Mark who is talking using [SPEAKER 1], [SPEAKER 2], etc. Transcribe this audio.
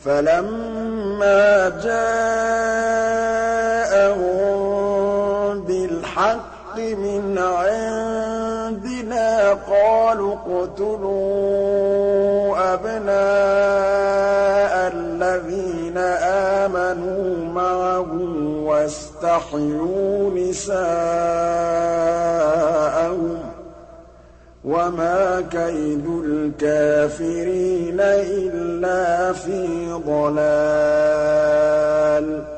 [SPEAKER 1] فَلَمَّا جَاءَهُم بِالْحَقِّ مِنْ عِندِنَا قَالُوا اقْتُلُوا أَبْنَاءَ الَّذِينَ آمَنُوا مَعَهُ وَاسْتَحْيُوا نِسَاءَهُمْ ۚ وَمَا كَيْدُ الْكَافِرِينَ إِلَّا فِي ضَلَالٍ